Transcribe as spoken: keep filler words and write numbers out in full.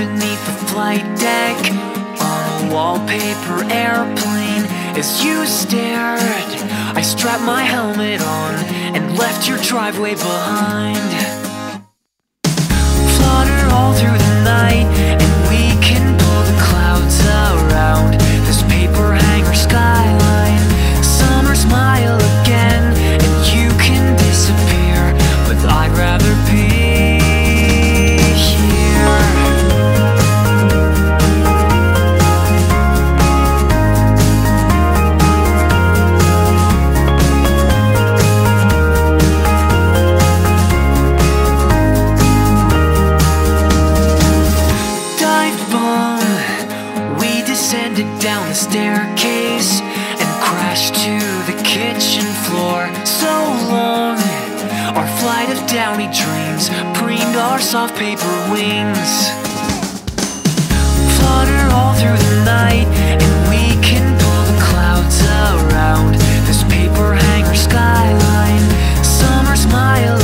beneath the flight deck on a wallpaper airplane. As you stared, I strapped my helmet on and left your driveway behind. Flutter all through the night, and we can pull the clouds around this paper hanger skyline. Summer smile again, and you can disappear, but I'd rather be down the staircase and crashed to the kitchen floor. So long, our flight of downy dreams preened our soft paper wings. Flutter all through the night, and we can pull the clouds around this paper hanger skyline. Summer smile